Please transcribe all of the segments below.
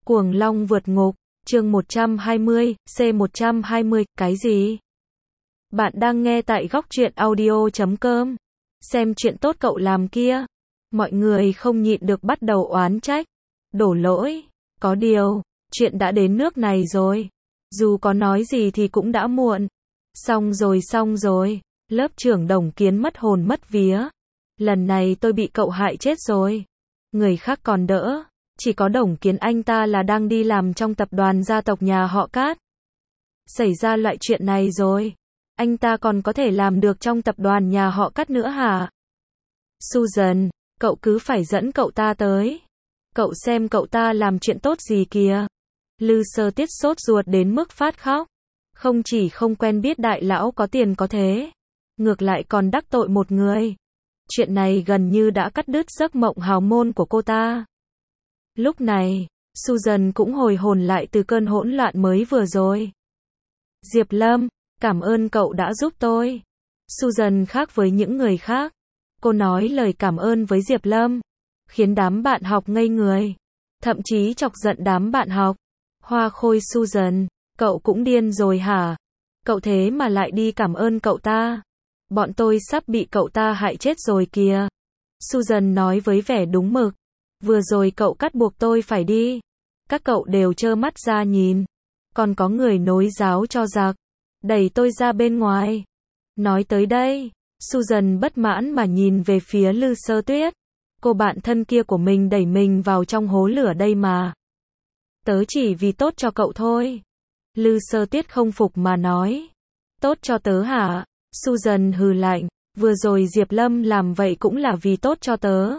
Cuồng Long vượt ngục, chương 120, C120, cái gì? Bạn đang nghe tại góc truyện audio.com. Xem chuyện tốt cậu làm kia. Mọi người không nhịn được bắt đầu oán trách, đổ lỗi. Có điều, chuyện đã đến nước này rồi. Dù có nói gì thì cũng đã muộn. Xong rồi. Lớp trưởng Đồng Kiến mất hồn mất vía. Lần này tôi bị cậu hại chết rồi. Người khác còn đỡ. Chỉ có Đồng Kiến anh ta là đang đi làm trong tập đoàn gia tộc nhà họ Cát. Xảy ra loại chuyện này rồi. Anh ta còn có thể làm được trong tập đoàn nhà họ Cát nữa hả? Susan, cậu cứ phải dẫn cậu ta tới. Cậu xem cậu ta làm chuyện tốt gì kìa. Lư Sơ Tiết sốt ruột đến mức phát khóc. Không chỉ không quen biết đại lão có tiền có thế, ngược lại còn đắc tội một người. Chuyện này gần như đã cắt đứt giấc mộng hào môn của cô ta. Lúc này, Susan cũng hồi hồn lại từ cơn hỗn loạn mới vừa rồi. Diệp Lâm, cảm ơn cậu đã giúp tôi. Susan khác với những người khác. Cô nói lời cảm ơn với Diệp Lâm, khiến đám bạn học ngây người. Thậm chí chọc giận đám bạn học. Hoa khôi Susan, cậu cũng điên rồi hả? Cậu thế mà lại đi cảm ơn cậu ta. Bọn tôi sắp bị cậu ta hại chết rồi kìa. Susan nói với vẻ đúng mực. Vừa rồi cậu cắt buộc tôi phải đi. Các cậu đều trơ mắt ra nhìn. Còn có người nối giáo cho giặc. Đẩy tôi ra bên ngoài. Nói tới đây, Susan bất mãn mà nhìn về phía Lư Sơ Tuyết. Cô bạn thân kia của mình đẩy mình vào trong hố lửa đây mà. Tớ chỉ vì tốt cho cậu thôi. Lư Sơ Tuyết không phục mà nói. Tốt cho tớ hả? Susan hừ lạnh. Vừa rồi Diệp Lâm làm vậy cũng là vì tốt cho tớ.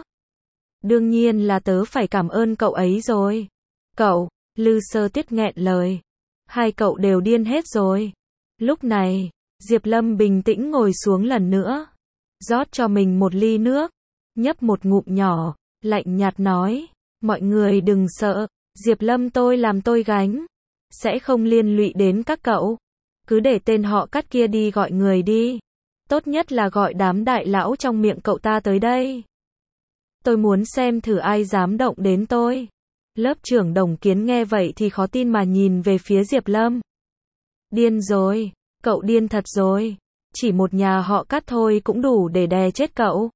Đương nhiên là tớ phải cảm ơn cậu ấy rồi. Cậu, Lư Sơ Tuyết nghẹn lời. Hai cậu đều điên hết rồi. Lúc này, Diệp Lâm bình tĩnh ngồi xuống lần nữa. Rót cho mình một ly nước. Nhấp một ngụm nhỏ, lạnh nhạt nói. Mọi người đừng sợ, Diệp Lâm tôi làm tôi gánh. Sẽ không liên lụy đến các cậu. Cứ để tên họ Cát kia đi gọi người đi. Tốt nhất là gọi đám đại lão trong miệng cậu ta tới đây. Tôi muốn xem thử ai dám động đến tôi. Lớp trưởng Đồng Kiến nghe vậy thì khó tin mà nhìn về phía Diệp Lâm. Điên rồi, cậu điên thật rồi. Chỉ một nhà họ Cát thôi cũng đủ để đè chết cậu.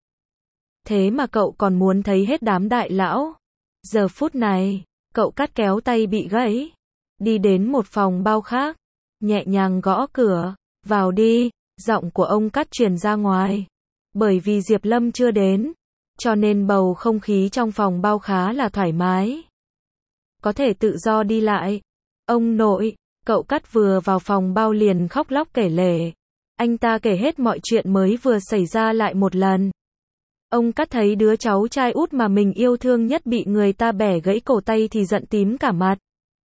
Thế mà cậu còn muốn thấy hết đám đại lão. Giờ phút này, cậu Cát kéo tay bị gãy. Đi đến một phòng bao khác. Nhẹ nhàng gõ cửa. Vào đi, giọng của ông Cát truyền ra ngoài. Bởi vì Diệp Lâm chưa đến, cho nên bầu không khí trong phòng bao khá là thoải mái. Có thể tự do đi lại. Ông nội, cậu Cát vừa vào phòng bao liền khóc lóc kể lể. Anh ta kể hết mọi chuyện mới vừa xảy ra lại một lần. Ông Cát thấy đứa cháu trai út mà mình yêu thương nhất bị người ta bẻ gãy cổ tay thì giận tím cả mặt.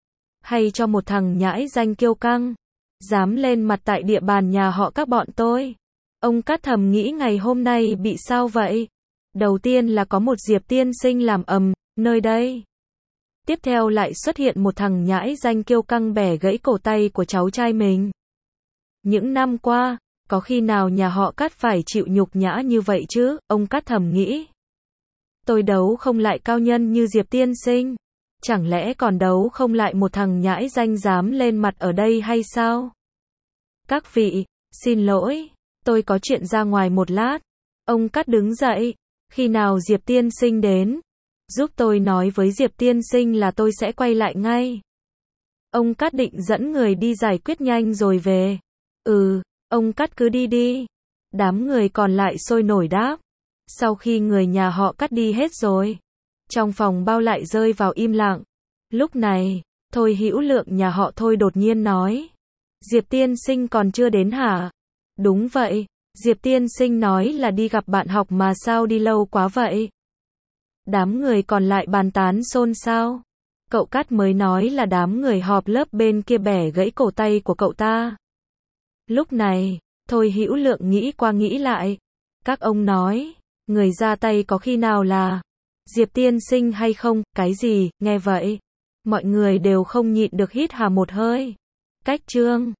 Hay cho một thằng nhãi danh kiêu căng, dám lên mặt tại địa bàn nhà họ các bọn tôi. Ông Cát thầm nghĩ ngày hôm nay bị sao vậy? Đầu tiên là có một Diệp tiên sinh làm ầm nơi đây. Tiếp theo lại xuất hiện một thằng nhãi danh kiêu căng bẻ gãy cổ tay của cháu trai mình. Những năm qua, có khi nào nhà họ Cát phải chịu nhục nhã như vậy chứ? Ông Cát thầm nghĩ. Tôi đấu không lại cao nhân như Diệp tiên sinh. Chẳng lẽ còn đấu không lại một thằng nhãi danh dám lên mặt ở đây hay sao? Các vị, xin lỗi, tôi có chuyện ra ngoài một lát. Ông Cát đứng dậy. Khi nào Diệp tiên sinh đến, giúp tôi nói với Diệp tiên sinh là tôi sẽ quay lại ngay. Ông Cát định dẫn người đi giải quyết nhanh rồi về. Ông Cát cứ đi đi. Đám người còn lại sôi nổi đáp. Sau khi người nhà họ Cát đi hết rồi, trong phòng bao lại rơi vào im lặng. Lúc này, Thôi Hữu Lượng nhà họ Thôi đột nhiên nói. Diệp tiên sinh còn chưa đến hả? Đúng vậy, Diệp tiên sinh nói là đi gặp bạn học mà sao đi lâu quá vậy? Đám người còn lại bàn tán xôn xao. Cậu Cát mới nói là đám người họp lớp bên kia bẻ gãy cổ tay của cậu ta. Lúc này, Thôi Hữu Lượng nghĩ qua nghĩ lại. Các ông nói, người ra tay có khi nào là Diệp tiên sinh hay không? Cái gì? Nghe vậy, mọi người đều không nhịn được hít hà một hơi. Cách chương